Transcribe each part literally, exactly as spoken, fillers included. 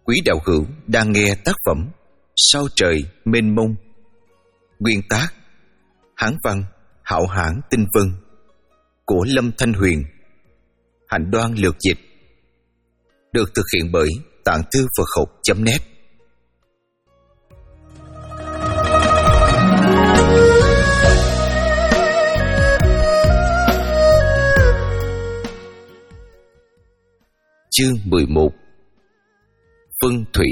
Quý đạo hữu đang nghe tác phẩm Sao trời mênh mông. Nguyên tác Hán văn Hạo Hãn Tinh Vân của Lâm Thanh Huyền. Hạnh Đoan lược dịch. Được thực hiện bởi Tạng Thư Phật Học chấm net. Chương mười một. Phân thủy.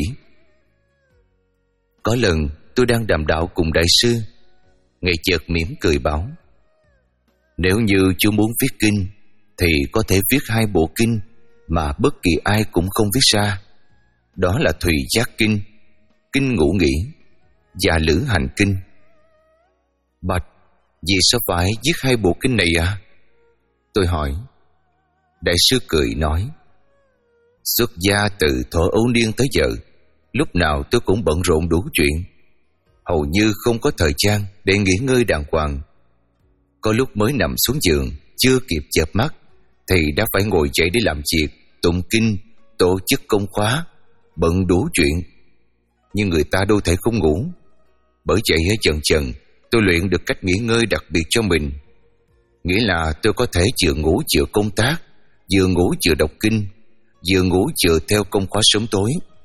Có lần tôi đang đàm đạo cùng đại sư, ngài chợt mỉm cười bảo: nếu như chú muốn viết kinh thì có thể viết hai bộ kinh mà bất kỳ ai cũng không viết ra. Đó là Thùy Giác Kinh, Kinh Ngũ Nghỉ và Lữ Hành Kinh. Bạch, vì sao phải viết hai bộ kinh này à? Tôi hỏi. Đại sư cười nói: xuất gia từ thuở ấu niên tới giờ, lúc nào tôi cũng bận rộn đủ chuyện, hầu như không có thời gian để nghỉ ngơi đàng hoàng. Có lúc mới nằm xuống giường, chưa kịp chợp mắt thì đã phải ngồi dậy để làm việc, tụng kinh, tổ chức công khóa, bận đủ chuyện. Nhưng người ta đâu thể không ngủ. Bởi vậy dần dần tôi luyện được cách nghỉ ngơi đặc biệt cho mình. Nghĩa là tôi có thể vừa ngủ vừa công tác, vừa ngủ vừa đọc kinh, vừa ngủ vừa theo công khóa sớm tối.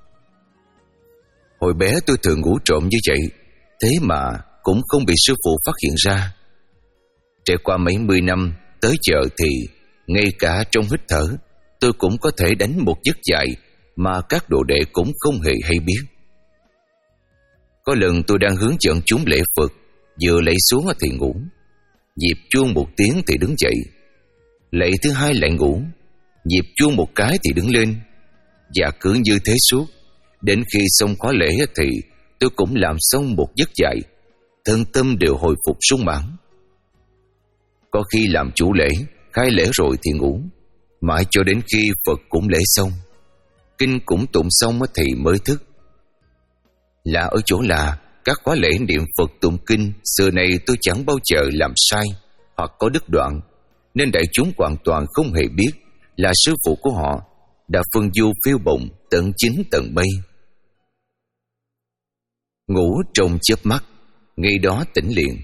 Hồi bé tôi thường ngủ trộm như vậy, thế mà cũng không bị sư phụ phát hiện ra. Trải qua mấy mươi năm, tới giờ thì ngay cả trong hít thở tôi cũng có thể đánh một giấc dài mà các đồ đệ cũng không hề hay biết. Có lần tôi đang hướng dẫn chúng lễ Phật, vừa lạy xuống thì ngủ, nhịp chuông một tiếng thì đứng dậy, lạy thứ hai lại ngủ, nhịp chuông một cái thì đứng lên, và cứ như thế suốt. Đến khi xong khóa lễ thì tôi cũng làm xong một giấc dài, thân tâm đều hồi phục sung mãn. Có khi làm chủ lễ, khai lễ rồi thì ngủ, mãi cho đến khi Phật cũng lễ xong, kinh cũng tụng xong thì mới thức. Lạ ở chỗ là các khóa lễ niệm Phật tụng kinh xưa nay tôi chẳng bao giờ làm sai hoặc có đứt đoạn, nên đại chúng hoàn toàn không hề biết là sư phụ của họ đã phân du phiêu bồng tận chín tầng mây. Ngủ trong chớp mắt, ngay đó tỉnh liền.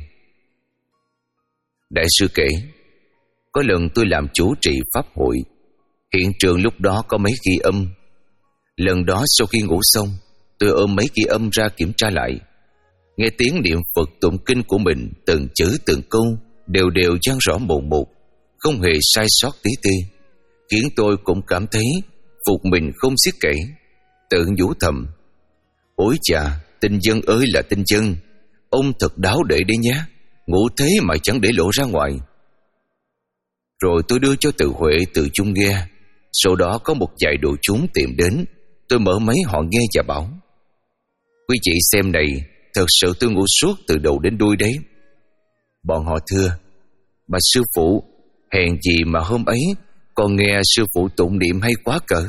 Đại sư kể, có lần tôi làm chủ trì pháp hội, hiện trường lúc đó có mấy ghi âm. Lần đó sau khi ngủ xong, tôi ôm mấy ghi âm ra kiểm tra lại, nghe tiếng niệm Phật tụng kinh của mình từng chữ từng câu đều đều vang rõ mồn một, không hề sai sót tí ti, khiến tôi cũng cảm thấy phục mình không xiết kể, tự nhủ thầm: ôi chà, tinh dân ơi là tinh dân, ông thật đáo để đấy nhé, ngủ thế mà chẳng để lộ ra ngoài. Rồi tôi đưa cho Từ Huệ, Từ Chung nghe. Sau đó có một vài đội chúng tìm đến, tôi mở máy họ nghe và bảo: quý vị xem này, thật sự tôi ngủ suốt từ đầu đến đuôi đấy. Bọn họ thưa: bà sư phụ, hèn gì mà hôm ấy còn nghe sư phụ tụng niệm hay quá cỡ.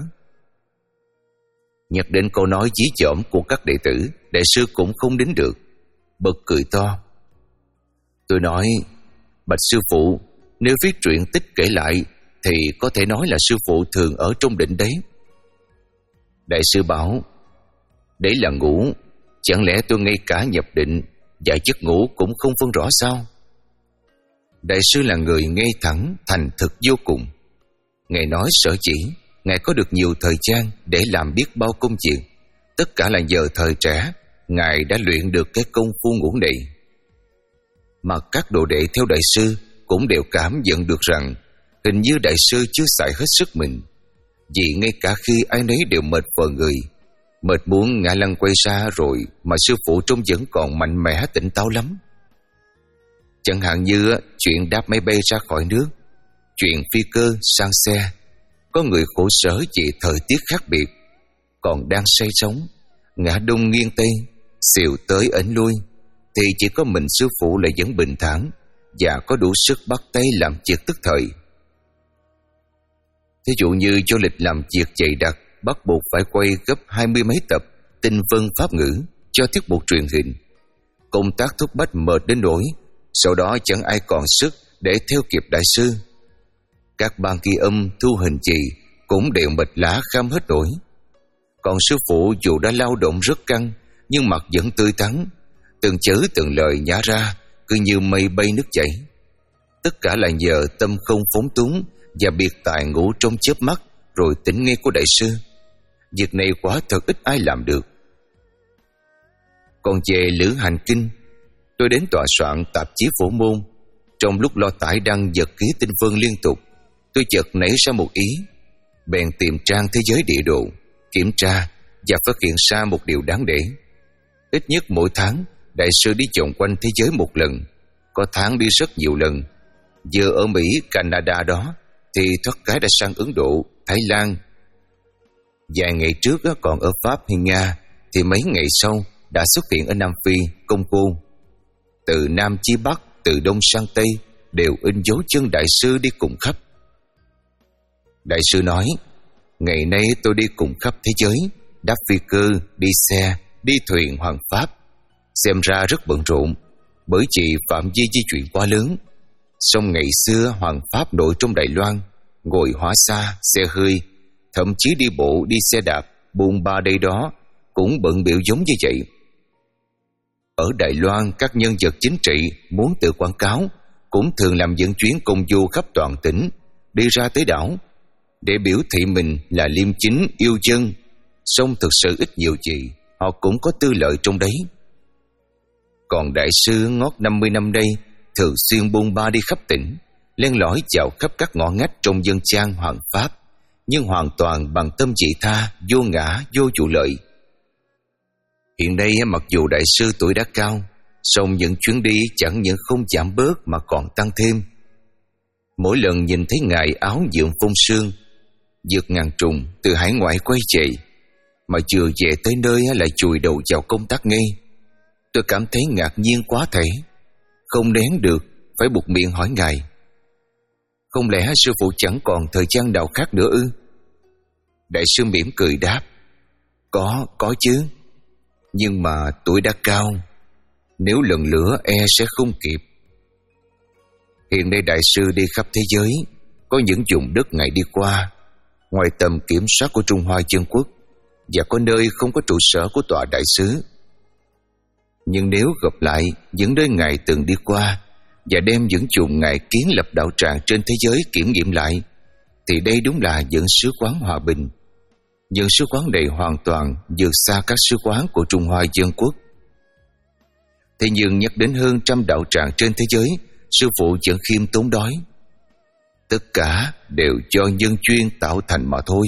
Nhắc đến câu nói dí dỏm của các đệ tử, đại sư cũng không đến được, bật cười to. Tôi nói: bạch sư phụ, nếu viết truyện tích kể lại thì có thể nói là sư phụ thường ở trong định đấy. Đại sư bảo: đấy là ngủ, chẳng lẽ tôi ngay cả nhập định và giấc ngủ cũng không phân rõ sao? Đại sư là người ngay thẳng, thành thực vô cùng. Ngài nói sở chỉ Ngài có được nhiều thời gian để làm biết bao công việc, tất cả là nhờ thời trẻ Ngài đã luyện được cái công phu ngủ này. Mà các đồ đệ theo đại sư cũng đều cảm nhận được rằng hình như đại sư chưa xài hết sức mình, vì ngay cả khi ai nấy đều mệt vờ người, mệt muốn ngã lăn quay ra rồi, mà sư phụ trông vẫn còn mạnh mẽ tỉnh táo lắm. Chẳng hạn như chuyện đáp máy bay ra khỏi nước, chuyện phi cơ sang xe. Có người khổ sở vì thời tiết khác biệt, còn đang say sóng, ngã đông nghiêng tây, xìu tới ẩn lui, thì chỉ có mình sư phụ lại vẫn bình thản và có đủ sức bắt tay làm việc tức thời. Thí dụ như cho lịch làm việc dày đặc, bắt buộc phải quay gấp hai mươi mấy tập tinh vân pháp ngữ cho tiết mục truyền hình. Công tác thúc bách mệt đến nỗi sau đó chẳng ai còn sức để theo kịp đại sư. Các ban ghi âm thu hình gì cũng đều mệt lả kham hết nổi. Còn sư phụ dù đã lao động rất căng, nhưng mặt vẫn tươi tắn, từng chữ từng lời nhả ra cứ như mây bay nước chảy. Tất cả là nhờ tâm không phóng túng và biệt tài ngủ trong chớp mắt rồi tỉnh ngay của đại sư. Việc này quả thật ít ai làm được. Còn về Lữ Hành Kinh, tôi đến tòa soạn tạp chí Phổ Môn. Trong lúc lo tải đăng nhật ký tinh vân liên tục, tôi chợt nảy ra một ý, bèn tìm trang Thế giới địa độ, kiểm tra và phát hiện ra một điều đáng để. Ít nhất mỗi tháng, đại sư đi vòng quanh thế giới một lần, có tháng đi rất nhiều lần. Vừa ở Mỹ, Canada đó, thì thoát cái đã sang Ấn Độ, Thái Lan. Vài ngày trước còn ở Pháp hay Nga, thì mấy ngày sau đã xuất hiện ở Nam Phi, Congo. Từ Nam chí Bắc, từ Đông sang Tây, đều in dấu chân đại sư đi cùng khắp. Đại sư nói, ngày nay tôi đi cùng khắp thế giới, đáp phi cơ, đi xe, đi thuyền hoàng pháp. Xem ra rất bận rộn, bởi vì phạm vi di chuyển quá lớn. Song ngày xưa hoàng pháp nội trong Đài Loan, ngồi hỏa xa, xe hơi, thậm chí đi bộ, đi xe đạp, buôn ba đây đó, cũng bận biểu giống như vậy. Ở Đài Loan, các nhân vật chính trị muốn tự quảng cáo cũng thường làm những chuyến công du khắp toàn tỉnh, đi ra tới đảo, để biểu thị mình là liêm chính, yêu dân. Song thực sự ít nhiều gì, họ cũng có tư lợi trong đấy. Còn đại sư ngót năm mươi năm đây, thường xuyên buôn ba đi khắp tỉnh, len lỏi vào khắp các ngõ ngách trong dân gian hoàng pháp, nhưng hoàn toàn bằng tâm vị tha, vô ngã, vô vụ lợi. Hiện nay mặc dù đại sư tuổi đã cao, song những chuyến đi chẳng những không giảm bớt mà còn tăng thêm. Mỗi lần nhìn thấy ngài áo nhuộm phong sương, vượt ngàn trùng từ hải ngoại quay về, mà chưa về tới nơi lại chùi đầu vào công tác ngay, tôi cảm thấy ngạc nhiên quá thể, không nén được, phải buộc miệng hỏi ngài, không lẽ sư phụ chẳng còn thời gian nào khác nữa ư? Đại sư mỉm cười đáp, Có, có chứ, nhưng mà tuổi đã cao, nếu lần nữa e sẽ không kịp. Hiện nay đại sư đi khắp thế giới, có những vùng đất ngài đi qua, ngoài tầm kiểm soát của Trung Hoa Dân Quốc, và có nơi không có trụ sở của tòa đại sứ. Nhưng nếu gặp lại những nơi ngài từng đi qua và đem những vùng ngài kiến lập đạo tràng trên thế giới kiểm nghiệm lại, thì đây đúng là những sứ quán hòa bình. Những sứ quán này hoàn toàn vượt xa các sứ quán của Trung Hoa Dân Quốc. Thế nhưng nhắc đến hơn trăm đạo tràng trên thế giới, sư phụ vẫn khiêm tốn nói, tất cả đều do nhân duyên tạo thành mà thôi.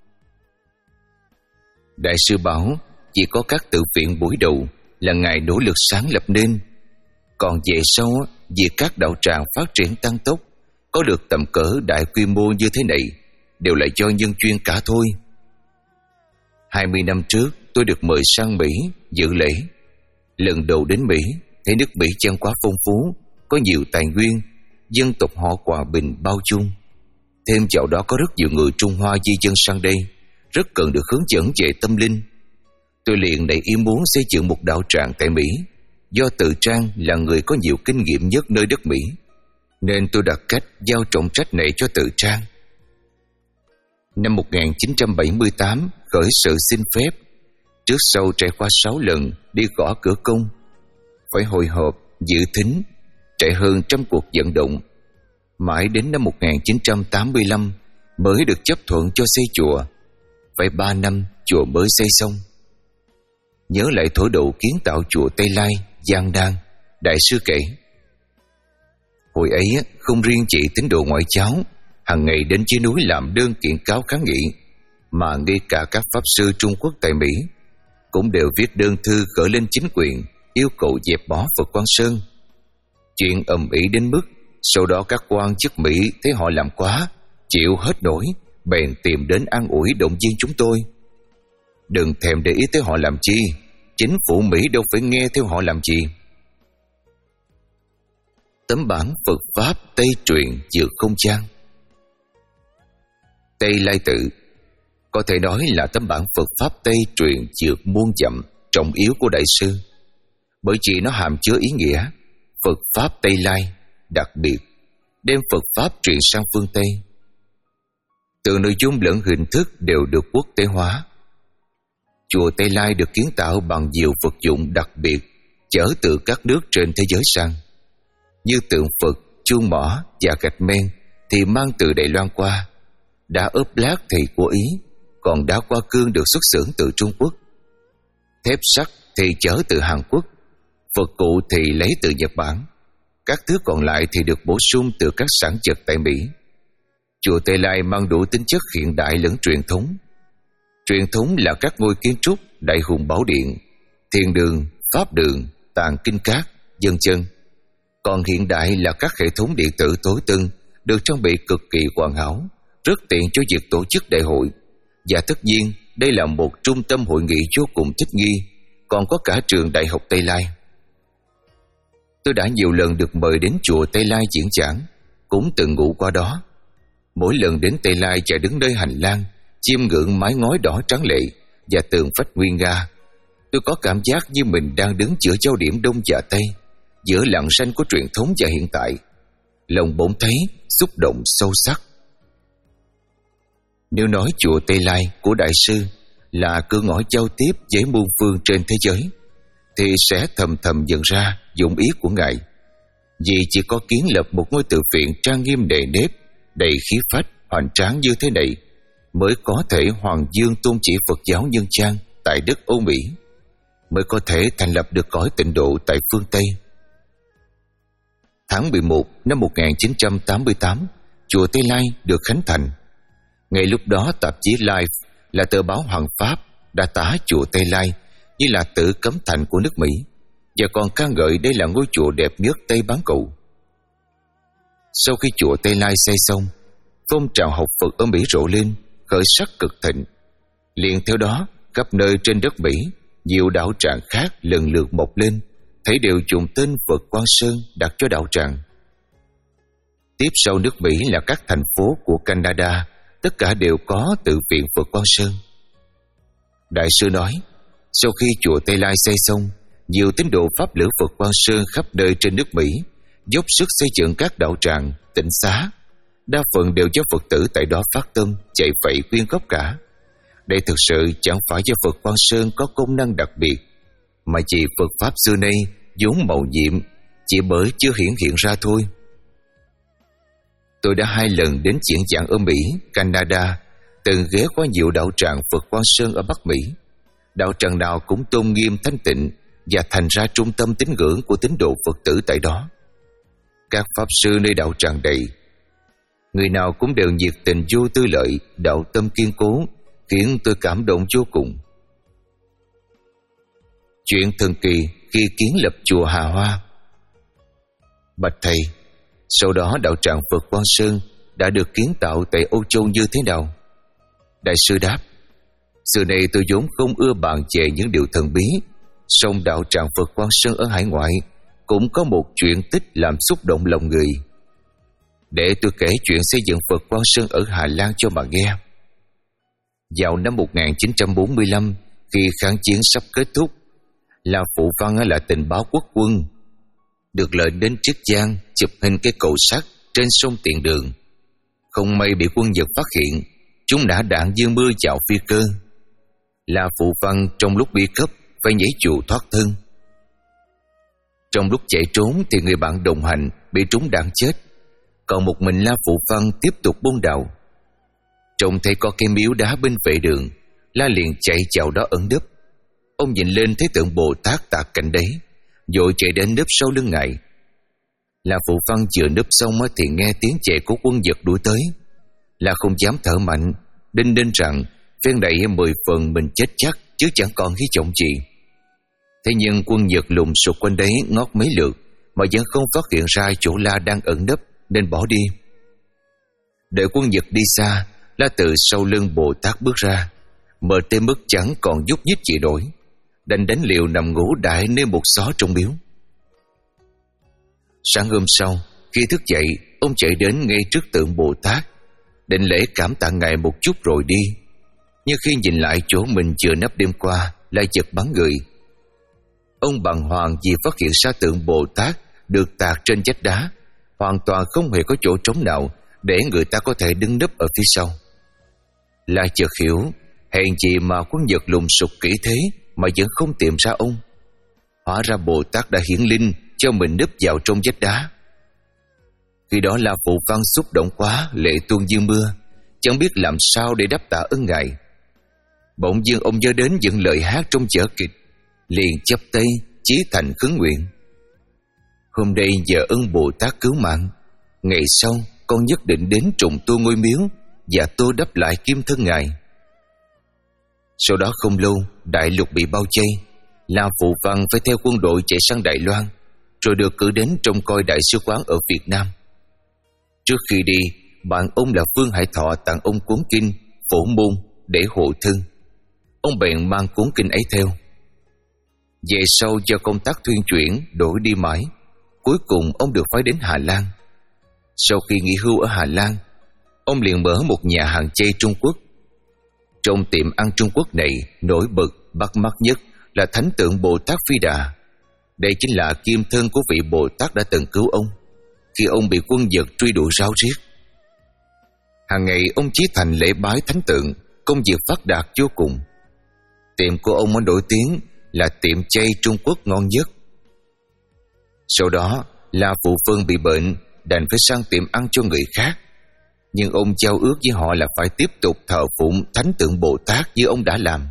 Đại sư bảo chỉ có các tự viện buổi đầu là ngài nỗ lực sáng lập nên, còn về sau việc các đạo tràng phát triển tăng tốc, có được tầm cỡ đại quy mô như thế này, đều là do nhân duyên cả thôi. Hai mươi năm trước tôi được mời sang Mỹ dự lễ. Lần đầu đến Mỹ, thấy nước Mỹ chẳng quá phong phú, có nhiều tài nguyên, dân tộc họ hòa bình bao dung. Thêm vào đó có rất nhiều người Trung Hoa di dân sang đây, rất cần được hướng dẫn về tâm linh. Tôi liền nảy ý muốn xây dựng một đạo tràng tại Mỹ, do Từ Trang là người có nhiều kinh nghiệm nhất nơi đất Mỹ, nên tôi đặt cách giao trọng trách này cho Từ Trang. Năm một nghìn chín trăm bảy mươi tám khởi sự xin phép, trước sau trải qua sáu lần đi gõ cửa công, phải hội họp, dự thính, trải hơn trăm cuộc vận động. Mãi đến năm một nghìn chín trăm tám mươi lăm mới được chấp thuận cho xây chùa. Phải ba năm chùa mới xây xong. Nhớ lại thổ độ kiến tạo chùa Tây Lai, Giang Đan, đại sư kể, hồi ấy không riêng chị tín đồ ngoại giáo hàng ngày đến dưới núi làm đơn kiện cáo kháng nghị, mà ngay cả các pháp sư Trung Quốc tại Mỹ cũng đều viết đơn thư gửi lên chính quyền yêu cầu dẹp bỏ Phật Quang Sơn. Chuyện ầm ĩ đến mức sau đó các quan chức Mỹ thấy họ làm quá, chịu hết nổi, bèn tìm đến an ủi động viên chúng tôi. Đừng thèm để ý tới họ làm chi, chính phủ Mỹ đâu phải nghe theo họ làm gì. Tấm bản Phật Pháp Tây truyền vượt không gian. Tây Lai Tự có thể nói là tấm bản Phật Pháp Tây truyền vượt muôn dặm trọng yếu của đại sư, bởi vì nó hàm chứa ý nghĩa Phật Pháp Tây Lai đặc biệt, đem Phật Pháp truyền sang phương Tây. Từ nội dung lẫn hình thức đều được quốc tế hóa. Chùa Tây Lai được kiến tạo bằng nhiều vật dụng đặc biệt chở từ các nước trên thế giới sang, như tượng Phật, chuông mỏ và gạch men thì mang từ Đài Loan qua, đá ốp lát thì của Ý, còn đá hoa cương được xuất xưởng từ Trung Quốc. Thép sắt thì chở từ Hàn Quốc, vật cụ thì lấy từ Nhật Bản, các thứ còn lại thì được bổ sung từ các sản vật tại Mỹ. Chùa Tây Lai mang đủ tính chất hiện đại lẫn truyền thống. Truyền thống là các ngôi kiến trúc Đại Hùng Bảo Điện, Thiền Đường, Pháp Đường, Tạng Kinh Cát, vân vân. Còn hiện đại là các hệ thống điện tử tối tân được trang bị cực kỳ hoàn hảo, rất tiện cho việc tổ chức đại hội. Và tất nhiên, đây là một trung tâm hội nghị vô cùng thích nghi, còn có cả trường Đại học Tây Lai. Tôi đã nhiều lần được mời đến chùa Tây Lai diễn giảng, cũng từng ngủ qua đó. Mỗi lần đến Tây Lai và đứng nơi hành lang, chiêm ngưỡng mái ngói đỏ trắng lệ và tường vách nguyên nga, tôi có cảm giác như mình đang đứng giữa giao điểm Đông và Tây, giữa lặng xanh của truyền thống và hiện tại. Lòng bỗng thấy xúc động sâu sắc. Nếu nói chùa Tây Lai của Đại sư là cửa ngõ giao tiếp với muôn phương trên thế giới, thì sẽ thầm thầm nhận ra dụng ý của Ngài. Vì chỉ có kiến lập một ngôi tự viện trang nghiêm nề nếp, đầy khí phách, hoành tráng như thế này, mới có thể hoàng dương tôn chỉ Phật giáo nhân gian tại đất Âu Mỹ, mới có thể thành lập được cõi tịnh độ tại phương Tây. Tháng mười một năm một nghìn chín trăm tám mươi tám, chùa Tây Lai được khánh thành. Ngay lúc đó, tạp chí Life là tờ báo hoàng Pháp đã tả chùa Tây Lai như là tử cấm thành của nước Mỹ, và còn ca ngợi đây là ngôi chùa đẹp nhất Tây Bán Cầu. Sau khi chùa Tây Lai xây xong, phong trào học Phật ở Mỹ rộ lên, khởi sắc cực thịnh. Liền theo đó, khắp nơi trên đất Mỹ, nhiều đạo tràng khác lần lượt mọc lên, thấy đều dùng tên Phật Quang Sơn đặt cho đạo tràng. Tiếp sau nước Mỹ là các thành phố của Canada, tất cả đều có tự viện Phật Quang Sơn. Đại sư nói, sau khi chùa Tây Lai xây xong, nhiều tín đồ Pháp lữ Phật Quang Sơn khắp nơi trên nước Mỹ dốc sức xây dựng các đạo tràng, tịnh xá. Đa phần đều do Phật tử tại đó phát tâm, chạy phẩy quyên góp cả. Đây thực sự chẳng phải do Phật Quang Sơn có công năng đặc biệt, mà chỉ Phật Pháp xưa nay vốn màu nhiệm, chỉ bởi chưa hiển hiện ra thôi. Tôi đã hai lần đến diễn giảng ở Mỹ, Canada, từng ghé qua nhiều đạo tràng Phật Quang Sơn ở Bắc Mỹ. Đạo tràng nào cũng tôn nghiêm thanh tịnh và thành ra trung tâm tín ngưỡng của tín đồ Phật tử tại đó. Các pháp sư nơi đạo tràng đầy, người nào cũng đều nhiệt tình vô tư lợi, đạo tâm kiên cố, khiến tôi cảm động vô cùng. Chuyện thần kỳ khi kiến lập chùa Hà Hoa. Bạch thầy, sau đó đạo tràng Phật Quang Sơn đã được kiến tạo tại Âu Châu như thế nào? Đại sư đáp, xưa nay tôi vốn không ưa bàn về những điều thần bí, song đạo tràng Phật Quang Sơn ở hải ngoại cũng có một chuyện tích làm xúc động lòng người. Để tôi kể chuyện xây dựng Phật Quang Sơn ở Hà Lan cho mà nghe. Vào năm một nghìn chín trăm bốn mươi lăm, khi kháng chiến sắp kết thúc, La Phụ Văn là tình báo quốc quân, được lệnh đến Chiết Giang chụp hình cái cầu sắt trên sông Tiền Đường. Không may bị quân Nhật phát hiện, chúng nã đạn như mưa vào phi cơ. La Phụ Văn trong lúc bị cướp phải nhảy dù thoát thân. Trong lúc chạy trốn thì người bạn đồng hành bị trúng đạn chết, còn một mình La Phụ Văn tiếp tục buôn đào. Trông thấy có cái miếu đá bên vệ đường, La liền chạy vào đó ẩn nấp. Ông nhìn lên thấy tượng Bồ Tát tạc cạnh đấy, vội chạy đến nấp sau lưng Ngài. La Phụ Văn vừa nấp xong thì nghe tiếng chạy của quân Nhật đuổi tới. La không dám thở mạnh, đinh ninh rằng phen này mười phần mình chết chắc, chứ chẳng còn hy vọng gì. Thế nhưng quân Nhật lùng sục quanh đấy ngót mấy lượt mà vẫn không phát hiện ra chỗ La đang ẩn nấp, nên bỏ đi. Đợi quân Nhật đi xa, La từ sau lưng Bồ Tát bước ra, mệt tới mức chẳng còn nhúc nhích gì nổi, đành đánh liều nằm ngủ đại nơi một xó trong miếu. Sáng hôm sau, khi thức dậy, ông chạy đến ngay trước tượng Bồ Tát, định lễ cảm tạ Ngài một chút rồi đi. Nhưng khi nhìn lại chỗ mình vừa nấp đêm qua, lại giật bắn người. Ông bàng hoàng vì phát hiện ra tượng Bồ Tát được tạc trên vách đá, hoàn toàn không hề có chỗ trống nào để người ta có thể đứng nấp ở phía sau. La chợt hiểu, hèn gì mà quân Nhật lùng sục kỹ thế mà vẫn không tìm ra ông. Hóa ra Bồ Tát đã hiển linh cho mình núp vào trong vách đá. Khi đó La Phù Văn xúc động quá, lệ tuôn như mưa, chẳng biết làm sao để đáp tạ ơn ngài. Bỗng dưng ông nhớ đến những lời hát trong vở kịch, liền chắp tay chí thành khấn nguyện: hôm nay nhờ ơn Bồ Tát cứu mạng, ngày sau con nhất định đến trùng tu ngôi miếu và tô đắp lại kim thân ngài. Sau đó không lâu, đại lục bị bao vây, La Phù Văn phải theo quân đội chạy sang Đài Loan, rồi được cử đến trông coi đại sứ quán ở Việt Nam. Trước khi đi, bạn ông là Vương Hải Thọ tặng ông cuốn kinh Phổ Môn để hộ thân. Ông bèn mang cuốn kinh ấy theo. Về sau do công tác thuyên chuyển đổi đi mãi, cuối cùng ông được phái đến Hà Lan. Sau khi nghỉ hưu ở Hà Lan, ông liền mở một nhà hàng chay Trung Quốc. Trong tiệm ăn Trung Quốc này, nổi bật bắt mắt nhất là thánh tượng Bồ Tát Phi Đà. Đây chính là kim thân của vị Bồ Tát đã từng cứu ông khi ông bị quân Nhật truy đuổi ráo riết. Hàng ngày ông chí thành lễ bái thánh tượng, công việc phát đạt vô cùng. Tiệm của ông mới nổi tiếng là tiệm chay Trung Quốc ngon nhất. Sau đó, La Phụ Vân bị bệnh, đành phải sang tiệm ăn cho người khác. Nhưng ông giao ước với họ là phải tiếp tục thờ phụng thánh tượng Bồ Tát như ông đã làm.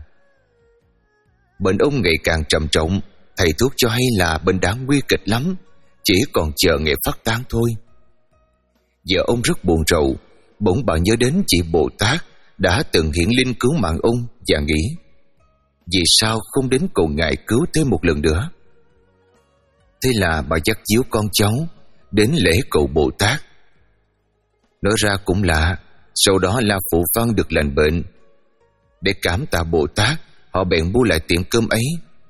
Bệnh ông ngày càng trầm trọng, thầy thuốc cho hay là bệnh đã nguy kịch lắm, chỉ còn chờ ngày phát tán thôi. Giờ ông rất buồn rầu, bỗng bà nhớ đến chị Bồ Tát đã từng hiển linh cứu mạng ông và nghĩ: vì sao không đến cầu ngài cứu thêm một lần nữa? Thế là bà dắt díu con cháu đến lễ cầu Bồ Tát. Nói ra cũng lạ, sau đó La Phụ Văn được lành bệnh. Để cảm tạ Bồ Tát, họ bèn mua lại tiệm cơm ấy.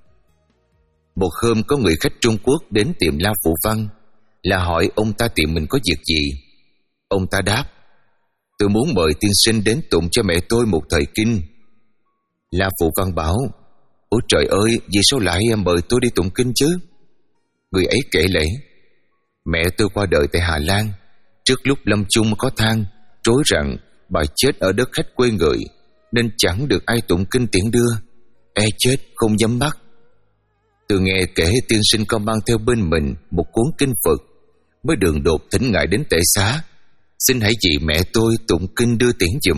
Một hôm có người khách Trung Quốc đến tiệm La Phụ Văn, là hỏi ông ta tiệm mình có việc gì. Ông ta đáp: tôi muốn mời tiên sinh đến tụng cho mẹ tôi một thời kinh. La Phụ Văn bảo: ôi trời ơi, vì sao lại mời tôi đi tụng kinh chứ? Người ấy kể lễ: mẹ tôi qua đời tại Hà Lan, trước lúc lâm chung có than trối rằng bà chết ở đất khách quê người, nên chẳng được ai tụng kinh tiễn đưa, e chết không dám bắt. Tôi nghe kể tiên sinh có mang theo bên mình một cuốn kinh Phật, mới đường đột thỉnh ngài đến tệ xá, xin hãy vì mẹ tôi tụng kinh đưa tiễn giùm.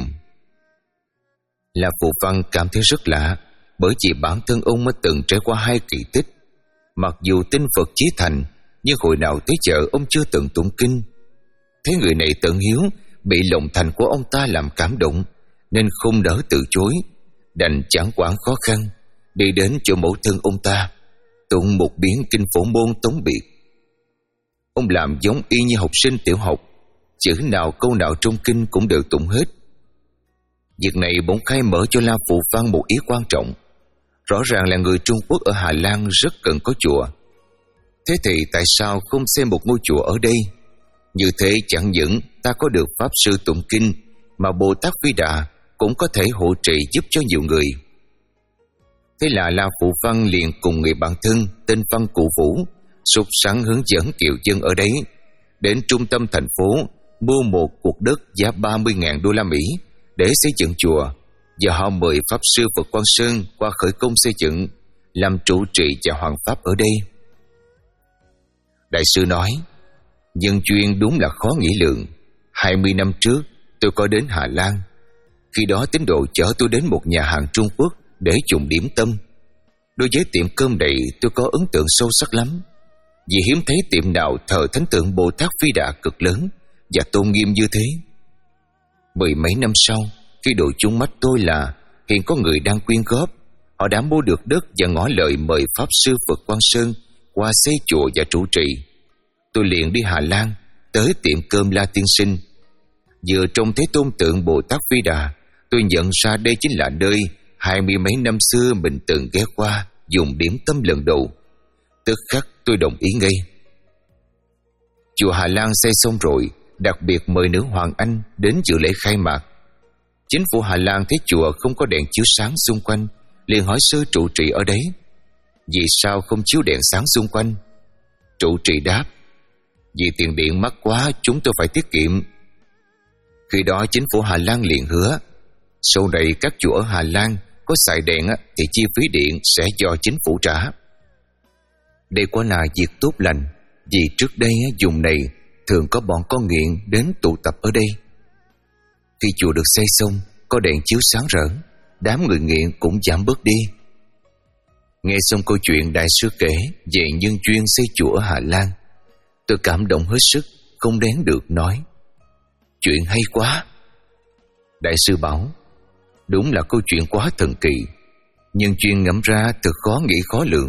La Phụ Văn cảm thấy rất lạ, bởi vì bản thân ông mới từng trải qua hai kỳ tích. Mặc dù tin Phật chí thành, nhưng hồi nào tới chợ ông chưa từng tụng kinh. Thấy người này tận hiếu, bị lòng thành của ông ta làm cảm động, nên không đỡ từ chối, đành chẳng quản khó khăn đi đến chỗ mẫu thân ông ta, tụng một biến kinh Phổ Môn tống biệt. Ông làm giống y như học sinh tiểu học, chữ nào câu nào trong kinh cũng đều tụng hết. Việc này bỗng khai mở cho La Phụ Văn một ý quan trọng. Rõ ràng là người Trung Quốc ở Hà Lan rất cần có chùa. Thế thì tại sao không xem một ngôi chùa ở đây? Như thế chẳng những ta có được pháp sư tụng kinh, mà Bồ Tát Phi Đà cũng có thể hộ trì giúp cho nhiều người. Thế là La Phụ Văn liền cùng người bạn thân tên Văn Cụ Vũ sốt sắng hướng dẫn kiều dân ở đấy đến trung tâm thành phố mua một cuộc đất giá ba mươi nghìn đô la Mỹ để xây dựng chùa, và họ mời pháp sư Phật Quang Sơn qua khởi công xây dựng, làm trụ trì và hoàng pháp ở đây. Đại sư nói: nhân duyên đúng là khó nghĩ lượng. Hai mươi năm trước tôi có đến Hà Lan. Khi đó tín đồ chở tôi đến một nhà hàng Trung Quốc để dùng điểm tâm. Đối với tiệm cơm này tôi có ấn tượng sâu sắc lắm, vì hiếm thấy tiệm nào thờ thánh tượng Bồ Tát Phi Đà cực lớn và tôn nghiêm như thế. Mười mấy năm sau, khi đội chung mắt tôi là hiện có người đang quyên góp, họ đã mua được đất và ngỏ lời mời pháp sư Phật Quang Sơn qua xây chùa và trụ trì. Tôi liền đi Hà Lan tới tiệm cơm La Tiên Sinh. Vừa trông thấy tôn tượng Bồ Tát Phi Đà, tôi nhận ra đây chính là nơi hai mươi mấy năm xưa mình từng ghé qua dùng điểm tâm lần đầu. Tức khắc tôi đồng ý ngay. Chùa Hà Lan xây xong rồi, đặc biệt mời nữ hoàng Anh đến dự lễ khai mạc. Chính phủ Hà Lan thấy chùa không có đèn chiếu sáng xung quanh, liền hỏi sư trụ trì ở đấy: vì sao không chiếu đèn sáng xung quanh? Trụ trì đáp: vì tiền điện mắc quá, chúng tôi phải tiết kiệm. Khi đó chính phủ Hà Lan liền hứa: Sau này các chùa ở Hà Lan có xài đèn thì chi phí điện sẽ do chính phủ trả. Đây quả là việc tốt lành, vì trước đây vùng này thường có bọn con nghiện đến tụ tập ở đây. Khi chùa được xây xong, có đèn chiếu sáng rỡ, đám người nghiện cũng giảm bớt đi. Nghe xong câu chuyện đại sư kể về nhân duyên xây chùa ở Hà Lan, tôi cảm động hết sức, không nén được nói: chuyện hay quá. Đại sư bảo: đúng là câu chuyện quá thần kỳ, nhân duyên ngẫm ra thật khó nghĩ khó lường.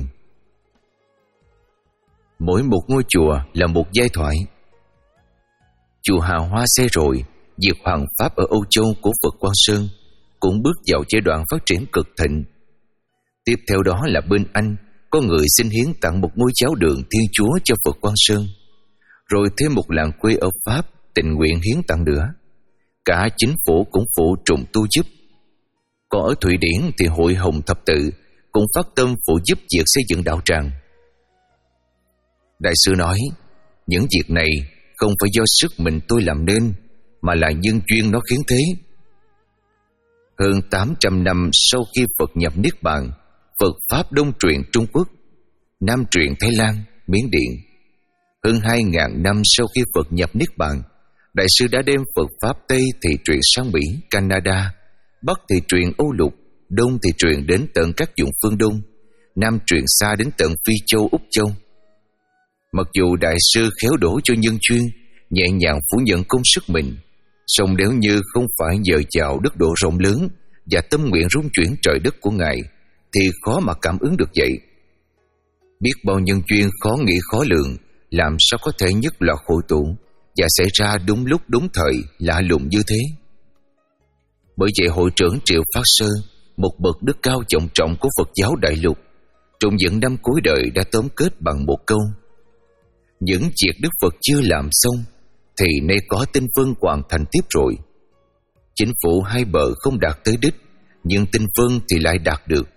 Mỗi một ngôi chùa là một giai thoại. Chùa Hà Hoa xây rồi, việc hoàng pháp ở Âu Châu của Phật Quang Sơn cũng bước vào giai đoạn phát triển cực thịnh. Tiếp theo đó là bên Anh, có người xin hiến tặng một ngôi giáo đường Thiên Chúa cho Phật Quang Sơn. Rồi thêm một làng quê ở Pháp tình nguyện hiến tặng nữa. Cả chính phủ cũng phụ trùng tu giúp. Còn ở Thụy Điển thì Hội Hồng Thập Tự cũng phát tâm phụ giúp việc xây dựng đạo tràng. Đại sư nói, những việc này không phải do sức mình tôi làm nên, mà là nhân duyên nó khiến thế. Hơn tám trăm năm sau khi Phật nhập Niết Bàn, Phật Pháp Đông truyền Trung Quốc, Nam truyền Thái Lan, Miến Điện. Hơn hai ngàn năm sau khi Phật nhập Niết Bàn, Đại sư đã đem Phật Pháp Tây thì truyền sang Mỹ, Canada, Bắc thì truyền Âu Lục, Đông thì truyền đến tận các vùng phương Đông, Nam truyền xa đến tận Phi Châu, Úc Châu. Mặc dù Đại sư khéo đổ cho nhân duyên, nhẹ nhàng phủ nhận công sức mình, song nếu như không phải nhờ vào đức độ rộng lớn và tâm nguyện rung chuyển trời đất của Ngài, thì khó mà cảm ứng được vậy. Biết bao nhân duyên khó nghĩ khó lường, làm sao có thể nhất loạt hội tụ và xảy ra đúng lúc đúng thời, lạ lùng như thế. Bởi vậy hội trưởng Triệu Phát Sơ, một bậc đức cao trọng trọng của Phật giáo đại lục, trong những năm cuối đời đã tóm kết bằng một câu: những việc Đức Phật chưa làm xong thì nay có tinh vân hoàn thành tiếp rồi. Chính phủ hai bờ không đạt tới đích, nhưng tinh vân thì lại đạt được.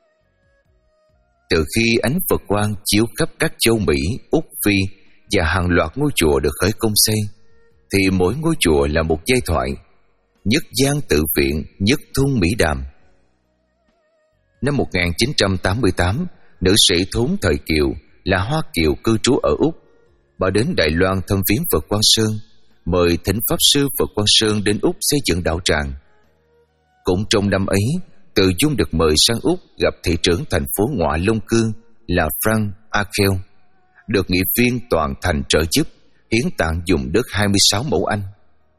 Từ khi ánh Phật quang chiếu khắp các châu Mỹ, Úc, Phi và hàng loạt ngôi chùa được khởi công xây, thì mỗi ngôi chùa là một giai thoại: nhất Giang Tự Viện, nhất Thung Mỹ Đàm. Năm một nghìn chín trăm tám mươi tám, nữ sĩ Thốn thời Kiều là Hoa Kiều cư trú ở Úc. Bà đến Đài Loan thăm viếng Phật Quang Sơn, mời Thỉnh Pháp Sư Phật Quang Sơn đến Úc xây dựng đạo tràng. Cũng trong năm ấy, Từ Dung được mời sang Úc gặp thị trưởng thành phố Ngoại Long Cương là Frank Akell, được nghị viên toàn thành trợ giúp hiến tặng dùng đất hai mươi sáu mẫu Anh.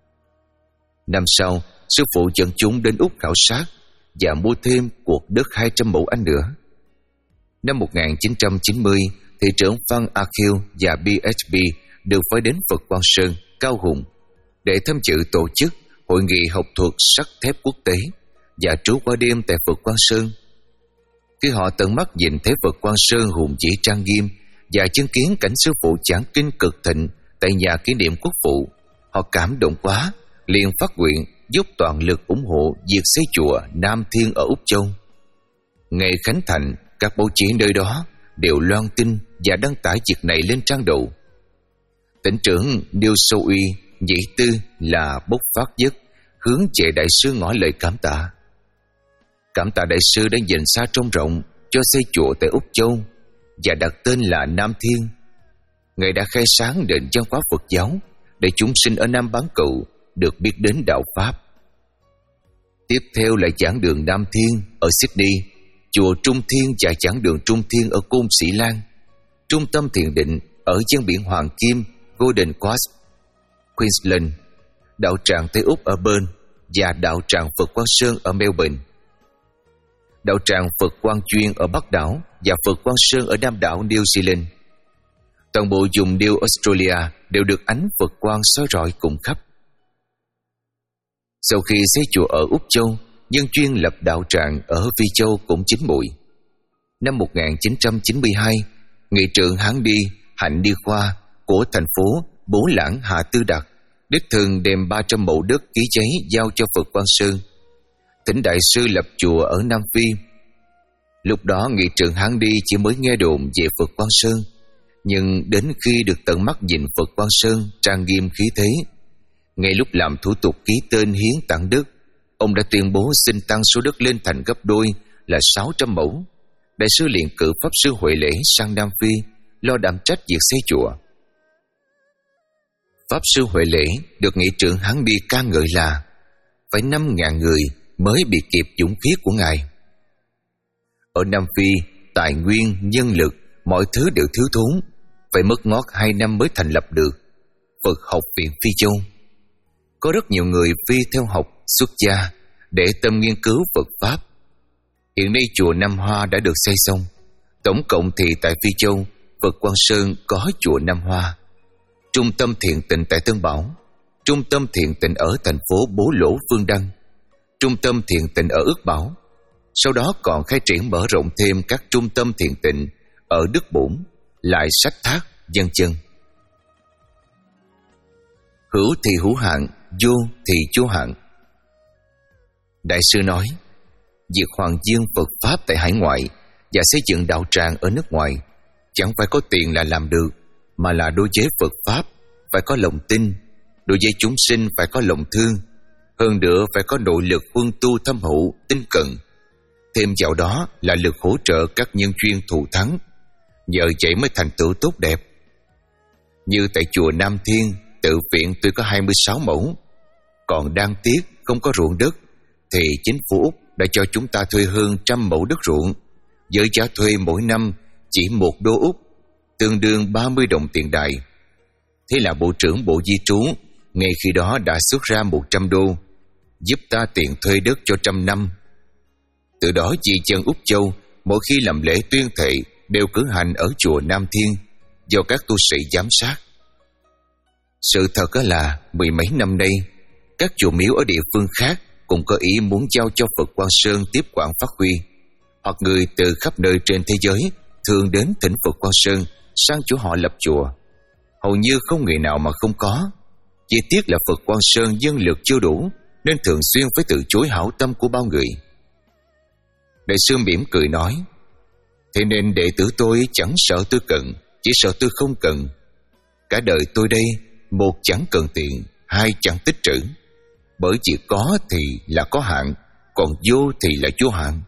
Năm sau, sư phụ dẫn chúng đến Úc khảo sát và mua thêm cuộc đất hai trăm mẫu Anh nữa. Năm một nghìn chín trăm chín mươi, thị trưởng Frank Akell và B H B được phái đến Phật Quang Sơn, Cao Hùng để tham dự tổ chức hội nghị học thuật sắt thép quốc tế và trú qua đêm tại Phật Quang Sơn. Khi họ tận mắt nhìn thấy Phật Quang Sơn hùng vĩ trang nghiêm và chứng kiến cảnh sư phụ giảng kinh cực thịnh tại nhà kỷ niệm quốc phụ, họ cảm động quá, liền phát nguyện giúp toàn lực ủng hộ việc xây chùa Nam Thiên ở Úc Châu. Ngày khánh thành, các báo chí nơi đó đều loan tin và đăng tải việc này lên trang đầu. Tỉnh trưởng Niêu Sâu Uy nhị tư là bốc phát giấc hướng về đại sư ngỏ lời cảm tạ. Cảm tạ đại sư đã dành xa trông rộng cho xây chùa tại Úc Châu và đặt tên là Nam Thiên. Ngài đã khai sáng nền văn hóa Phật giáo để chúng sinh ở Nam Bán Cầu được biết đến đạo Pháp. Tiếp theo là giảng đường Nam Thiên ở Sydney, chùa Trung Thiên và giảng đường Trung Thiên ở Côn Sĩ Lan, trung tâm thiền định ở gian biển Hoàng Kim Golden Coast, Queensland, đạo tràng Tây Úc ở Perth và đạo tràng Phật Quang Sơn ở Melbourne. Đạo tràng Phật Quang Chuyên ở Bắc đảo và Phật Quang Sơn ở Nam đảo New Zealand. Toàn bộ vùng New Australia đều được ánh Phật quang soi rọi cùng khắp. Sau khi xây chùa ở Úc Châu, nhân chuyên lập đạo tràng ở Phi Châu cũng chín mùi. Năm một nghìn chín trăm chín mươi hai, nghị trưởng Hán Đi, Hạnh Đi Khoa của thành phố Bố Lãng Hạ Tư Đặc đích thân đem ba trăm mẫu đất ký giấy giao cho Phật Quang Sơn, thỉnh đại sư lập chùa ở Nam Phi. Lúc đó nghị trưởng Hán Đi chỉ mới nghe đồn về Phật Quang Sơn, nhưng đến khi được tận mắt nhìn Phật Quang Sơn trang nghiêm khí thế, ngay lúc làm thủ tục ký tên hiến tặng đất, ông đã tuyên bố xin tăng số đất lên thành gấp đôi là sáu trăm mẫu. Đại sư liền cử pháp sư Huệ Lễ sang Nam Phi lo đảm trách việc xây chùa. Pháp sư Huệ Lễ được nghị trưởng Hán Bi ca ngợi là phải năm ngàn người mới bị kịp dũng khí của ngài. Ở Nam Phi, tài nguyên, nhân lực, mọi thứ đều thiếu thốn, phải mất ngót hai năm mới thành lập được Phật học viện Phi Châu. Có rất nhiều người phi theo học xuất gia để tâm nghiên cứu Phật Pháp. Hiện nay chùa Nam Hoa đã được xây xong. Tổng cộng thì tại Phi Châu, Phật Quang Sơn có chùa Nam Hoa, trung tâm thiền tịnh tại Tân Bảo, trung tâm thiền tịnh ở thành phố Bố Lỗ Phương Đăng, trung tâm thiền tịnh ở Ước Bảo. Sau đó còn khai triển mở rộng thêm các trung tâm thiền tịnh ở Đức Bổn, Lại Sách Thác, vân vân. Hữu thì hữu hạn, vô thì vô hạn. Đại sư nói, việc hoàng dương Phật Pháp tại hải ngoại và xây dựng đạo tràng ở nước ngoài chẳng phải có tiền là làm được, mà là đối với Phật Pháp phải có lòng tin, đối với chúng sinh phải có lòng thương, hơn nữa phải có nội lực huân tu thâm hậu, tinh cận. Thêm vào đó là lực hỗ trợ các nhân duyên thù thắng, nhờ vậy mới thành tựu tốt đẹp. Như tại chùa Nam Thiên, tự viện tuy có hai mươi sáu mẫu, còn đang tiếc không có ruộng đất, thì chính phủ Úc đã cho chúng ta thuê hơn trăm mẫu đất ruộng, với giá thuê mỗi năm chỉ một đô Úc, tương đương ba mươi đồng tiền Đại. Thế là Bộ trưởng Bộ Di trú ngay khi đó đã xuất ra một trăm đô, giúp ta tiền thuê đất cho trăm năm. Từ đó di dân Úc Châu mỗi khi làm lễ tuyên thệ đều cử hành ở chùa Nam Thiên do các tu sĩ giám sát. Sự thật là mười mấy năm nay, các chùa miếu ở địa phương khác cũng có ý muốn giao cho Phật Quang Sơn tiếp quản phát huy, hoặc người từ khắp nơi trên thế giới thường đến thỉnh Phật Quang Sơn sang chỗ họ lập chùa. Hầu như không người nào mà không có. Chỉ tiếc là Phật Quang Sơn dân lực chưa đủ, nên thường xuyên phải từ chối hảo tâm của bao người. Đại sư mỉm cười nói, thế nên đệ tử tôi chẳng sợ tôi cần, chỉ sợ tôi không cần. Cả đời tôi đây, một chẳng cần tiền, hai chẳng tích trữ. Bởi chỉ có thì là có hạn, còn vô thì là vô hạn.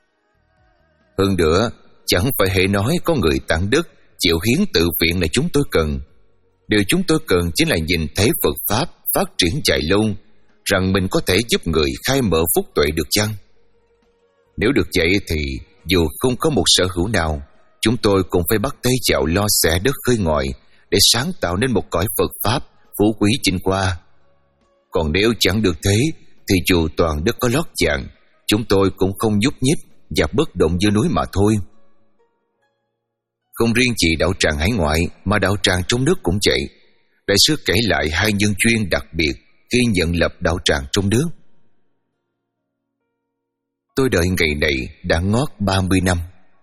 Hơn nữa, chẳng phải hệ nói có người tặng đất chịu hiến tự viện là chúng tôi cần. Điều chúng tôi cần chính là nhìn thấy Phật Pháp phát triển dài lâu, rằng mình có thể giúp người khai mở phúc tuệ được chăng? Nếu được vậy thì dù không có một sở hữu nào, chúng tôi cũng phải bắt tay chạo lo xẻ đất khơi ngoại để sáng tạo nên một cõi Phật Pháp phú quý chinh qua. Còn nếu chẳng được thế, thì dù toàn đất có lót vàng, chúng tôi cũng không nhúc nhích và bất động dưới núi mà thôi. Không riêng chỉ đạo tràng hải ngoại, mà đạo tràng trong nước cũng vậy. Đại sư kể lại hai nhân duyên đặc biệt khi nhận lập đạo tràng trong nước. Tôi đợi ngày này đã ngót ba mươi năm.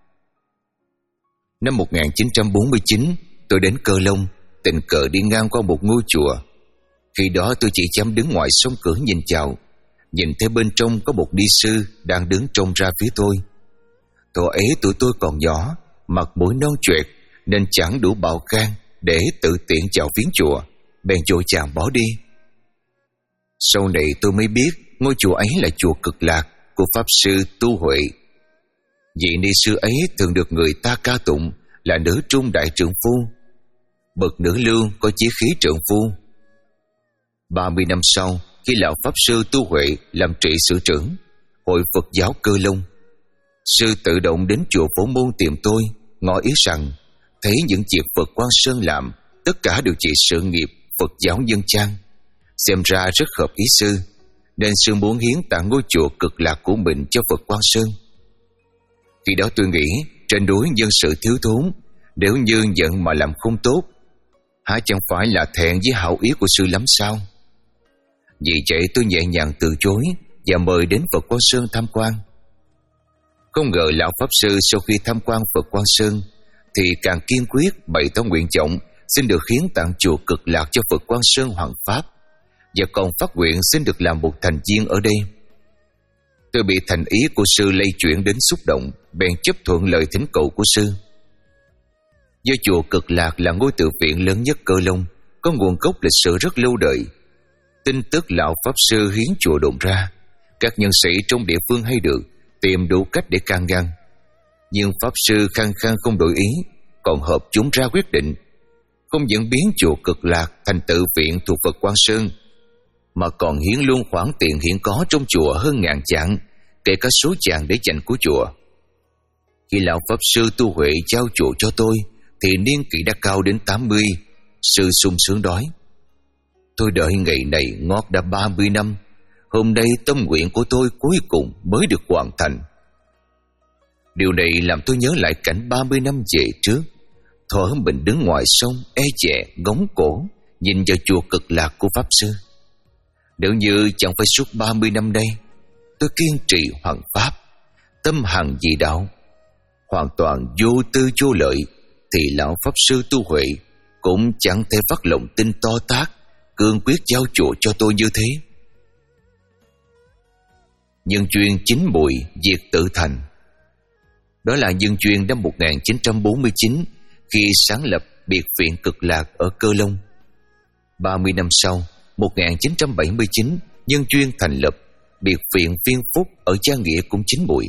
Năm một nghìn chín trăm bốn mươi chín, tôi đến Cơ Long, tình cờ đi ngang qua một ngôi chùa. Khi đó tôi chỉ dám đứng ngoài sông cửa nhìn vào, nhìn thấy bên trong có một ni sư đang đứng trông ra phía tôi. Thuở ấy tụi tôi còn nhỏ, mặt mũi non choẹt nên chẳng đủ bạo can để tự tiện vào viếng chùa, bèn vội vàng bỏ đi. Sau này tôi mới biết ngôi chùa ấy là chùa Cực Lạc của Pháp Sư Tu Huệ. Vị ni sư ấy thường được người ta ca tụng là nữ trung đại trượng phu, bậc nữ lưu có chí khí trượng phu. Ba mươi năm sau, khi lão Pháp Sư Tu Huệ làm trị sự trưởng Hội Phật giáo Cơ Long, sư tự động đến chùa Phổ Môn tìm tôi, ngỏ ý rằng thấy những việc Phật Quang Sơn làm tất cả đều chỉ sự nghiệp Phật giáo nhân trang, xem ra rất hợp ý sư, nên sư muốn hiến tặng ngôi chùa Cực Lạc của mình cho Phật Quang Sơn. Khi đó tôi nghĩ trên núi nhân sự thiếu thốn, nếu như nhận mà làm không tốt, há chẳng phải là thẹn với hảo ý của sư lắm sao? Vì vậy tôi nhẹ nhàng từ chối và mời đến Phật Quang Sơn tham quan. Không ngờ lão Pháp Sư sau khi tham quan Phật Quang Sơn thì càng kiên quyết bày tỏ nguyện vọng xin được hiến tặng chùa Cực Lạc cho Phật Quang Sơn Hoàng Pháp, và còn phát nguyện xin được làm một thành viên ở đây. Tôi bị thành ý của sư lay chuyển đến xúc động, bèn chấp thuận lời thỉnh cầu của sư. Do chùa Cực Lạc là ngôi tự viện lớn nhất Cơ Long, có nguồn gốc lịch sử rất lâu đời. Tin tức lão Pháp Sư hiến chùa đồn ra, Các nhân sĩ trong địa phương hay được tìm đủ cách để can ngăn, nhưng pháp sư khăng khăng không đổi ý, còn họp chúng ra quyết định không những biến chùa Cực Lạc thành tự viện thuộc Phật Quang Sơn, mà còn hiến luôn khoản tiền hiện có trong chùa hơn ngàn chạng, kể cả số chạng để dành của chùa. Khi lão pháp sư Tu Huệ giao chùa cho tôi thì niên kỷ đã cao đến tám mươi. Sư sung sướng nói: tôi đợi ngày này ngót đã ba mươi năm, hôm nay tâm nguyện của tôi cuối cùng mới được hoàn thành. Điều này làm tôi nhớ lại cảnh ba mươi năm về trước, thuở mình đứng ngoài sông e dè gống cổ nhìn vào chùa Cực Lạc của pháp sư. Nếu như chẳng phải suốt ba mươi năm đây tôi kiên trì hoằng pháp, tâm hằng dị đạo, hoàn toàn vô tư vô lợi, thì lão pháp sư Tu Huệ cũng chẳng thể phát lòng tin to tát cương quyết giao chùa cho tôi như thế. Nhân duyên chín mùi diệt tự thành. Đó là nhân duyên năm một nghìn chín trăm bốn mươi chín, khi sáng lập biệt viện Cực Lạc ở Cơ Long. ba mươi năm sau, một nghìn chín trăm bảy mươi chín, nhân duyên thành lập biệt viện Viên Phúc ở Gia Nghĩa cũng chín mùi.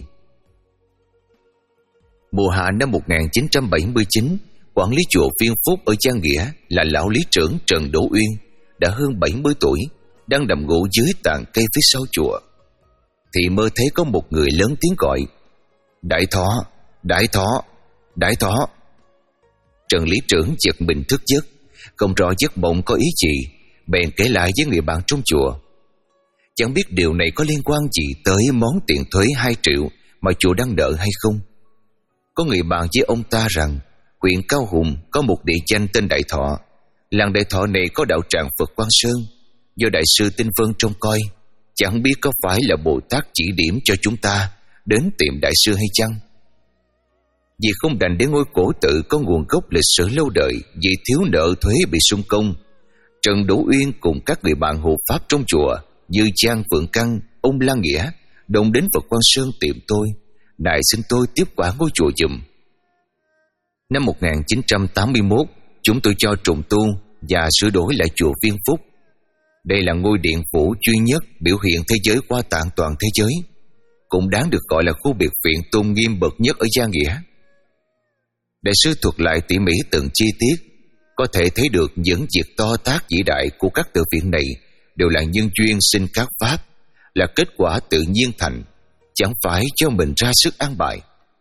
Mùa hạ năm một nghìn chín trăm bảy mươi chín, quản lý chùa Viên Phúc ở Gia Nghĩa là lão lý trưởng Trần Đỗ Uyên, đã hơn bảy mươi tuổi, đang nằm ngủ dưới tàn cây phía sau chùa, thì mơ thấy có một người lớn tiếng gọi: Đại Thọ, Đại Thọ, Đại Thọ. Trần lý trưởng giật mình thức giấc, không rõ giấc mộng có ý gì, bèn kể lại với người bạn trong chùa. Chẳng biết điều này có liên quan gì tới món tiền thuế hai triệu mà chùa đang nợ hay không. Có người bạn với ông ta rằng huyện Cao Hùng có một địa danh tên Đại Thọ. Làng Đại Thọ này có đạo tràng Phật Quang Sơn, do đại sư Tinh Vân trông coi. Chẳng biết có phải là Bồ Tát chỉ điểm cho chúng ta đến tìm đại sư hay chăng? Vì không đành để ngôi cổ tự có nguồn gốc lịch sử lâu đời vì thiếu nợ thuế bị sung công, Trần Đỗ Uyên cùng các người bạn hộ pháp trong chùa như Trang Phượng Căn, ông Lan Nghĩa đồng đến Phật Quang Sơn tìm tôi, nài xin tôi tiếp quản ngôi chùa giùm. Năm một nghìn chín trăm tám mươi mốt, chúng tôi cho trùng tu và sửa đổi lại chùa Viên Phúc. Đây là ngôi điện phủ duy nhất biểu hiện thế giới qua tạng toàn thế giới, cũng đáng được gọi là khu biệt viện tôn nghiêm bậc nhất ở Gia Nghĩa. Đại sư thuật lại tỉ mỉ từng chi tiết, có thể thấy được những việc to tát vĩ đại của các tự viện này đều là nhân duyên sinh các pháp, là kết quả tự nhiên thành, chẳng phải cho mình ra sức an bài.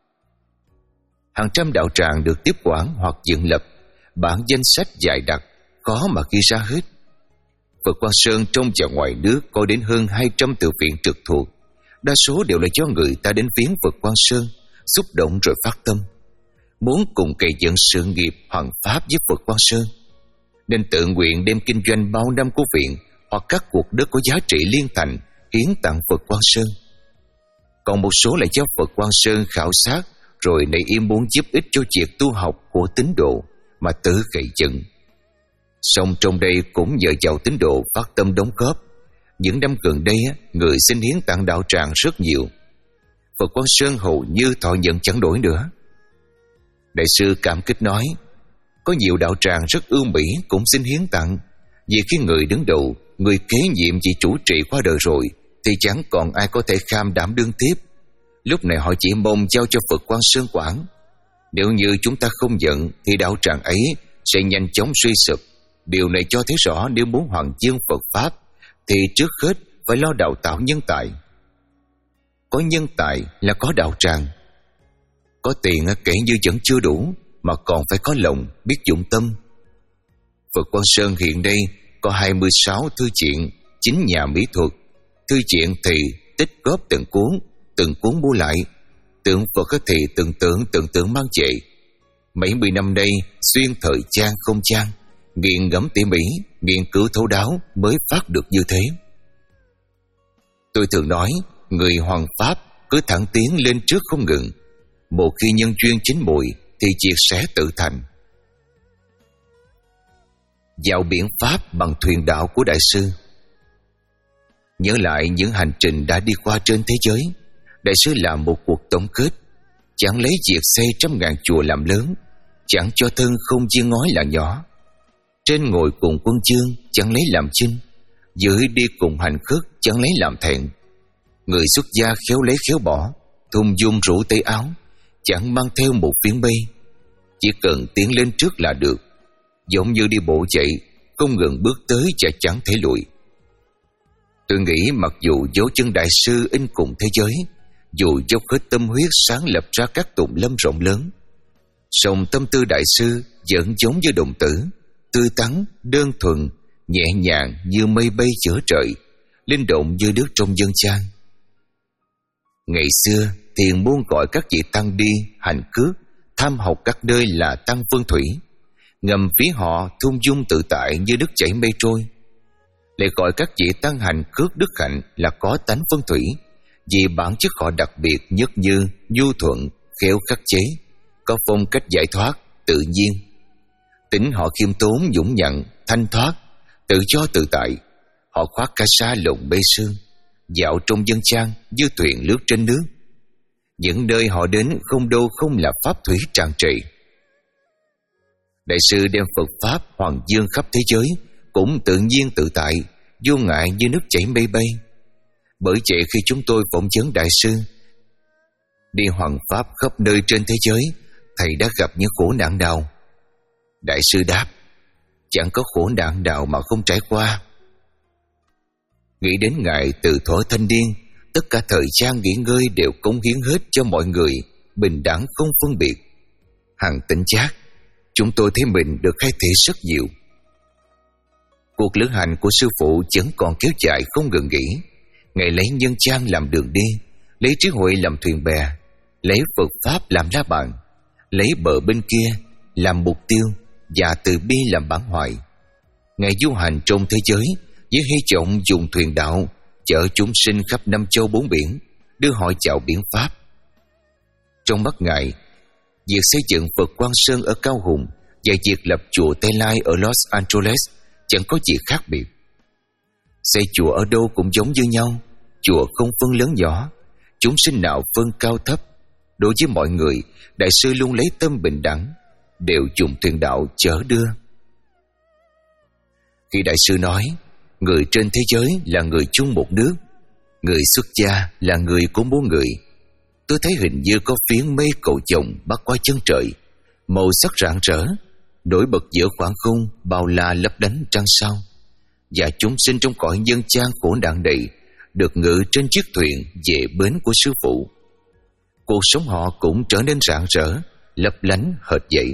Hàng trăm đạo tràng được tiếp quản hoặc dựng lập, bản danh sách dài đặc, khó mà ghi ra hết. Phật Quang Sơn trong và ngoài nước có đến hơn hai trăm tự viện trực thuộc, đa số đều là do người ta đến viếng Phật Quang Sơn, xúc động rồi phát tâm, muốn cùng gây dựng sự nghiệp hoằng pháp với Phật Quang Sơn, nên tự nguyện đem kinh doanh bao năm của viện hoặc các cuộc đất có giá trị liên thành hiến tặng Phật Quang Sơn. Còn một số là do Phật Quang Sơn khảo sát rồi nảy ý muốn giúp ích cho việc tu học của tín đồ mà tự gây dựng. Song trong đây cũng nhờ vào tín đồ phát tâm đóng góp, những năm gần đây người xin hiến tặng đạo tràng rất nhiều. Phật Quang Sơn hầu như thọ nhận chẳng đổi nữa. Đại sư cảm kích nói, có nhiều đạo tràng rất ưu mỹ cũng xin hiến tặng, vì khi người đứng đầu, người kế nhiệm vì chủ trì qua đời rồi thì chẳng còn ai có thể kham đảm đương tiếp. Lúc này họ chỉ mong giao cho Phật Quang Sơn quản. Nếu như chúng ta không giận thì đạo tràng ấy sẽ nhanh chóng suy sụp. Điều này cho thấy rõ nếu muốn hoàn dương Phật Pháp thì trước hết phải lo đào tạo nhân tài. Có nhân tài là có đạo tràng. Có tiền kể như vẫn chưa đủ, mà còn phải có lòng biết dụng tâm. Phật Quang Sơn hiện đây có hai mươi sáu thư viện, chín nhà mỹ thuật. Thư viện thì tích góp từng cuốn, từng cuốn mua lại. Tượng Phật thì từng tượng từng tượng mang về. Mấy mươi năm nay xuyên thời gian không gian, nghiền ngẫm tỉ mỉ, nghiên cứu thấu đáo mới phát được như thế. Tôi thường nói, người hoằng pháp cứ thẳng tiến lên trước không ngừng. Một khi nhân duyên chín mùi thì việc sẽ tự thành. Vào biển pháp bằng thuyền đạo của đại sư. Nhớ lại những hành trình đã đi qua trên thế giới, đại sư làm một cuộc tổng kết. Chẳng lấy việc xây trăm ngàn chùa làm lớn, chẳng cho thân không chia ngói là nhỏ. Trên ngồi cùng quân chương chẳng lấy làm chinh, dưới đi cùng hành khất chẳng lấy làm thẹn. Người xuất gia khéo lấy khéo bỏ, thun dung rủ tay áo, chẳng mang theo một phiến mây. Chỉ cần tiến lên trước là được, giống như đi bộ chạy, không ngừng bước tới và chẳng thể lùi. Tôi nghĩ mặc dù dấu chân đại sư in cùng thế giới, dù dốc hết tâm huyết sáng lập ra các tụng lâm rộng lớn, song tâm tư đại sư vẫn giống như đồng tử, tươi tắn, đơn thuần, nhẹ nhàng như mây bay giữa trời, linh động như nước trong dân gian. Ngày xưa, thiền môn gọi các vị tăng đi hành cước, tham học các nơi là tăng phương thủy, ngầm phía họ thung dung tự tại như nước chảy mây trôi. Lại gọi các vị tăng hành cước đức hạnh là có tánh phương thủy, vì bản chất họ đặc biệt nhất như nhu thuận, khéo khắc chế, có phong cách giải thoát, tự nhiên. Tính họ khiêm tốn, dũng nhận, thanh thoát, tự do tự tại. Họ khoác cả sa lồng bê sương, dạo trong dân gian như thuyền lướt trên nước. Những nơi họ đến không đâu không là pháp thủy tràn trề. Đại sư đem Phật pháp hoàng dương khắp thế giới, cũng tự nhiên tự tại, vô ngại như nước chảy mây bay. Bởi vậy khi chúng tôi phỏng vấn đại sư đi hoằng pháp khắp nơi trên thế giới, thầy đã gặp những khổ nạn nào? Đại sư đáp: chẳng có khổ nạn nào mà không trải qua. Nghĩ đến ngài từ thuở thanh niên, tất cả thời gian nghỉ ngơi đều cống hiến hết cho mọi người, bình đẳng không phân biệt. Hằng tỉnh giác, chúng tôi thấy mình được khai thị rất nhiều. Cuộc lữ hành của sư phụ vẫn còn kéo dài không ngừng nghỉ. Ngài lấy nhân gian làm đường đi, lấy trí huệ làm thuyền bè, lấy Phật pháp làm lá bàn, lấy bờ bên kia làm mục tiêu và từ bi làm bản hoại. Ngài du hành trong thế giới với hy vọng dùng thuyền đạo chở chúng sinh khắp năm châu bốn biển, đưa họ chào biển pháp. Trong mắt Ngài, việc xây dựng Phật Quang Sơn ở Cao Hùng và việc lập chùa Tây Lai ở Los Angeles chẳng có gì khác biệt. Xây chùa ở đâu cũng giống như nhau, chùa không phân lớn nhỏ, chúng sinh nào phân cao thấp. Đối với mọi người, đại sư luôn lấy tâm bình đẳng, đều dùng thuyền đạo chở đưa. Khi đại sư nói người trên thế giới là người chung một nước, người xuất gia là người của bốn người, tôi thấy hình như có phiến mây cầu chồng bắc qua chân trời, màu sắc rạng rỡ, nổi bật giữa khoảng không bao la lấp lánh trăng sao. Và chúng sinh trong cõi nhân gian khổ nạn này được ngự trên chiếc thuyền về bến của sư phụ. Cuộc sống họ cũng trở nên rạng rỡ, lấp lánh hệt vậy.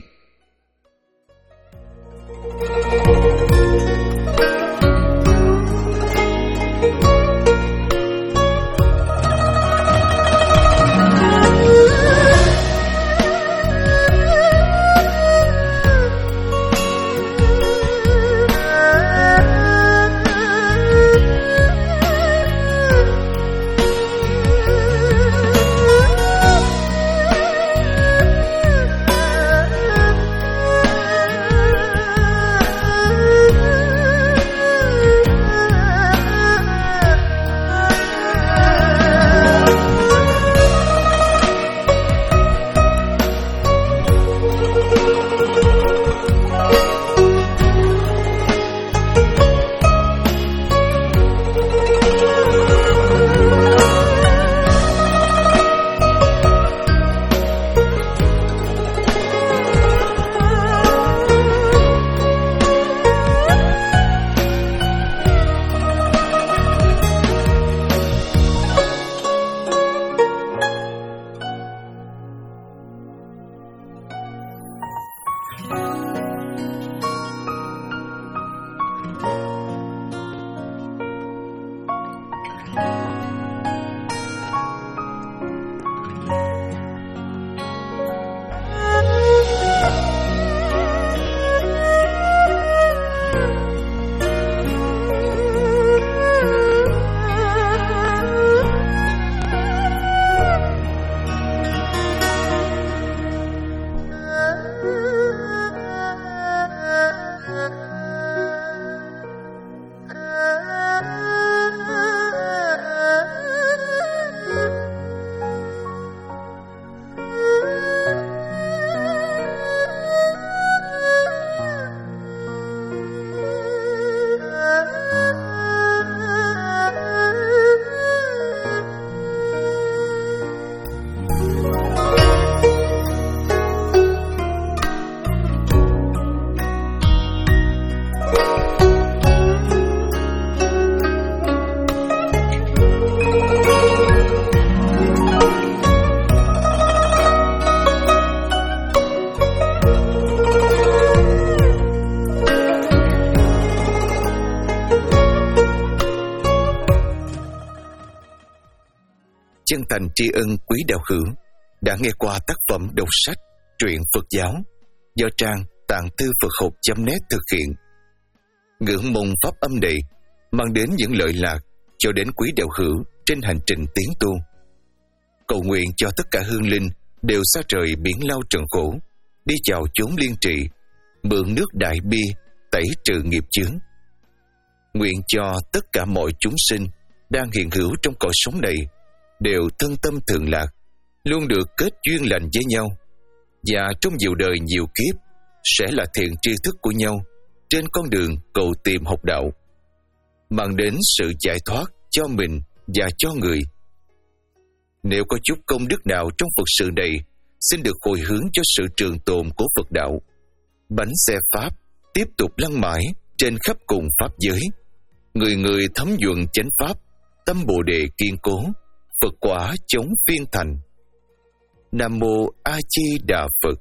chân thành tri ân quý đạo hữu đã nghe qua tác phẩm đọc sách truyện Phật giáo do trang tạng thư Phật học chấm net thực hiện. Ngưỡng mong pháp âm này mang đến những lợi lạc cho đến quý đạo hữu trên hành trình tiến tu. Cầu nguyện cho tất cả hương linh đều xa rời biển lao trần khổ, đi vào chốn liên trì, mượn nước đại bi tẩy trừ nghiệp chướng. Nguyện cho tất cả mọi chúng sinh đang hiện hữu trong cõi sống này đều thân tâm thượng lạc, luôn được kết duyên lành với nhau, và trong nhiều đời nhiều kiếp sẽ là thiện tri thức của nhau trên con đường cầu tìm học đạo, mang đến sự giải thoát cho mình và cho người. Nếu có chút công đức nào trong Phật sự này, xin được hồi hướng cho sự trường tồn của Phật đạo. Bánh xe Pháp tiếp tục lăn mãi trên khắp cùng Pháp giới. Người người thấm nhuận chánh Pháp, tâm Bồ Đề kiên cố, Phật quả chống phiên thành. Nam Mô A Di Đà Phật.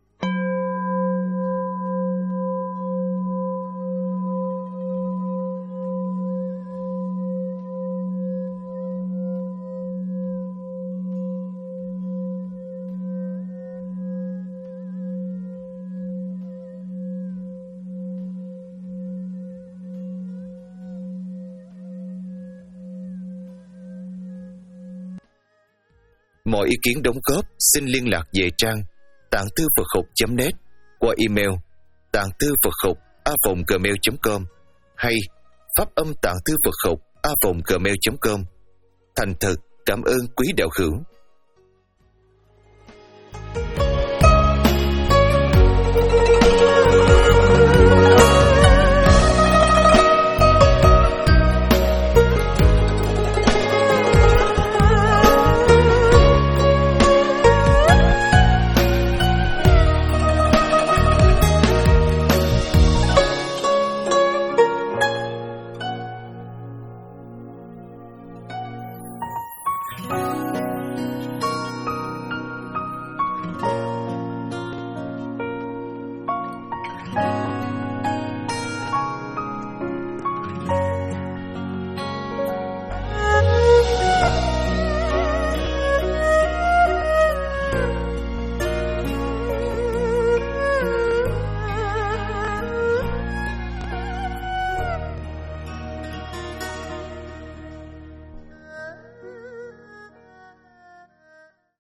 Mọi ý kiến đóng góp xin liên lạc về trang tạng thư Phật học chấm net qua email tạng thư Phật học a vòng gmail chấm com hay pháp âm tạng thư Phật học a vòng gmail chấm com. Thành thật cảm ơn quý đạo hữu.